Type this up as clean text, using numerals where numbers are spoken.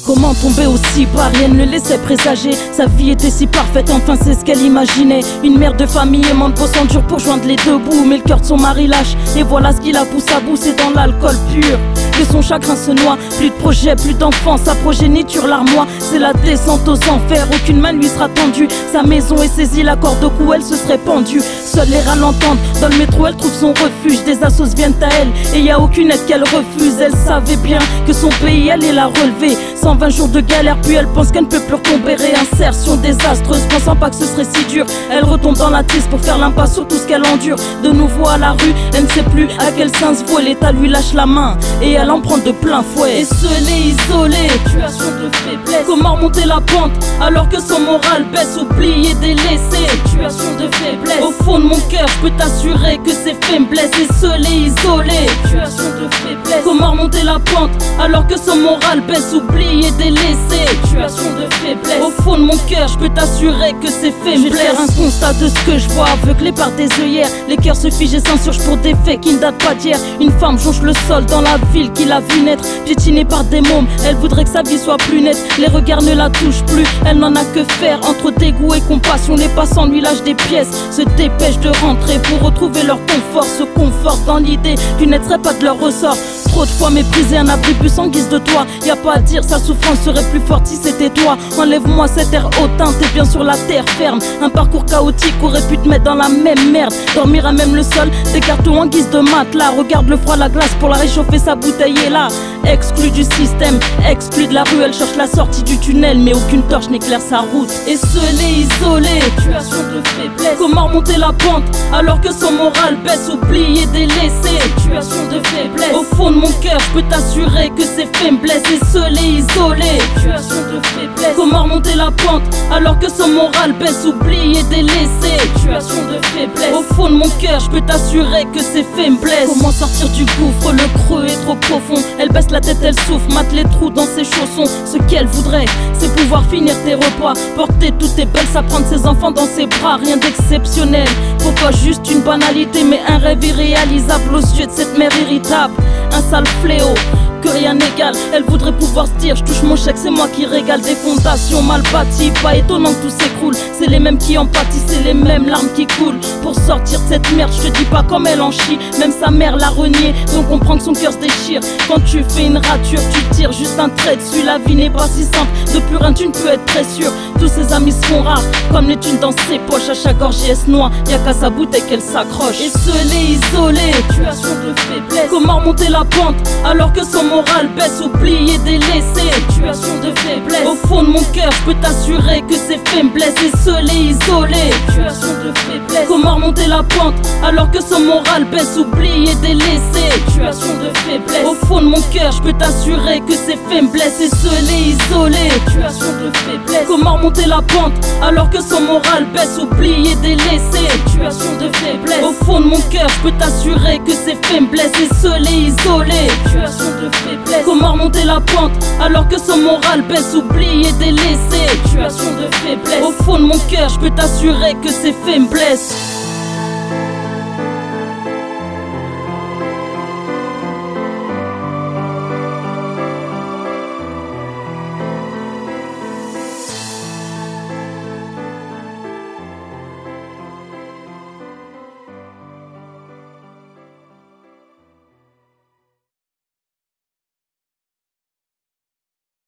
Comment tomber aussi bas, rien ne le laissait présager. Sa vie était si parfaite, enfin c'est ce qu'elle imaginait. Une mère de famille aimante bossant dur pour joindre les deux bouts. Mais le cœur de son mari lâche, et voilà ce qui la pousse à bout, c'est dans l'alcool pur que son chagrin se noie. Plus de projet, plus d'enfants, sa progéniture larmoie. C'est la descente aux enfers, aucune main lui sera tendue. Sa maison est saisie, la corde au cou, elle se serait pendue. Seuls les rats l'entendent, dans le métro elle trouve son refuge. Des assos viennent à elle, et y a aucune aide qu'elle refuse. Elle savait bien que son pays allait la relever. 120 jours de galère, puis elle pense qu'elle ne peut plus retomber. Réinsertion désastreuse, pensant pas que ce serait si dur. Elle retombe dans la tisse pour faire l'impasse sur tout ce qu'elle endure. De nouveau à la rue, elle ne sait plus à quel sens se vouer. L'État lui lâche la main, et elle en prend de plein fouet. Esselée, isolée, situation de faiblesse. Comment remonter la pente alors que son moral baisse? Oublié, délaissé, situation de faiblesse. Au fond de mon cœur, je peux t'assurer que ces faits me blessent. Esselée, isolée, situation de faiblesse. Comment remonter la pente alors que son moral baisse? Oublié, délaissé, situation de faiblesse. Au fond de mon cœur, je peux t'assurer que ces faits me blessent. Je vais faire un constat de ce que je vois, aveuglé par des œillères. Les cœurs se figent et s'insurgent pour des faits qui ne datent pas d'hier. Une femme jonche le sol dans la ville qui l'a vu naître, piétinée par des mômes. Elle voudrait que sa vie soit plus nette. Les regards ne la touchent plus, elle n'en a que faire. Entre dégoût et compassion, les passants lui lâchent des pièces. Se dépêchent de rentrer pour retrouver leur confort. Se confortent dans l'idée qu'une aide serait pas de leur ressort. Trop de fois méprisé, un abribus en guise de toi. Y a pas à dire, sa souffrance serait plus forte si c'était toi. Enlève-moi cet air hautain, t'es bien sur la terre ferme. Un parcours chaotique aurait pu te mettre dans la même merde. Dormir à même le sol, des cartons en guise de matelas. Regarde le froid, la glace pour la réchauffer, sa bouteille est là. Exclue du système, exclue de la rue, elle cherche la sortie du tunnel, mais aucune torche n'éclaire sa route. Esselée, isolée, situation de faiblesse. Comment remonter la pente alors que son moral baisse? Oublié, délaissé, situation de faiblesse. Au fond de mon cœur, je peux t'assurer que ces faits me blessent. Esselée, isolée, situation de faiblesse. Comment remonter la pente alors que son moral baisse? Oublié, délaissé, situation de faiblesse. Au fond de mon cœur, je peux t'assurer que ces faits me blessent. Comment sortir du gouffre, le creux est trop profond. Elle baisse la tête, elle souffle, mate les trous dans ses chaussons. Ce qu'elle voudrait, c'est pouvoir finir tes repas, porter toutes tes belles, s'apprendre ses enfants dans ses bras. Rien d'exceptionnel, pourquoi juste une banalité, mais un rêve irréalisable aux yeux de cette mère irritable. Un sale fléau que rien n'égale. Elle voudrait pouvoir se dire, je touche mon chèque, c'est moi qui régale. Des fondations mal bâties, pas étonnant que tout s'écroule. C'est les mêmes qui en pâtissent, c'est les mêmes larmes qui coulent. Pour sortir de cette merde, je te dis pas comme elle en chie. Même sa mère l'a renié, donc on comprend que son cœur se déchire. Quand tu fais une rature, tu tires juste un trait dessus. La vie n'est pas si simple, de plus rien tu ne peux être très sûr. Tous ses amis se font rares, comme les thunes dans ses poches. À chaque gorgée elle se noie, y'a qu'à sa bouteille qu'elle s'accroche. Esselée, isolée, situation de faiblesse. Comment remonter la pente alors que son moral baisse? Oublié, délaissé, situation de faiblesse. Au fond de mon cœur, je peux t'assurer que ces faits me blessent. Esselée, isolée, situation de faiblesse. Comment remonter la pente alors que son moral baisse? Oublié, délaissé, situation de faiblesse. Au fond de mon cœur, je peux t'assurer que ces faits me blessent. Esselée, isolée, situation de faiblesse. Comment remonter la pente alors que son moral baisse? Oublié, délaissé, situation de faiblesse. Au fond de mon cœur, je peux t'assurer que ces faits me blessent. Esselée, isolée, situation de faiblesse. Comment remonter la pente alors que son moral baisse? Oublié, délaissé, situation de faiblesse. Au fond de mon cœur, je peux t'assurer que ces faits me blessent.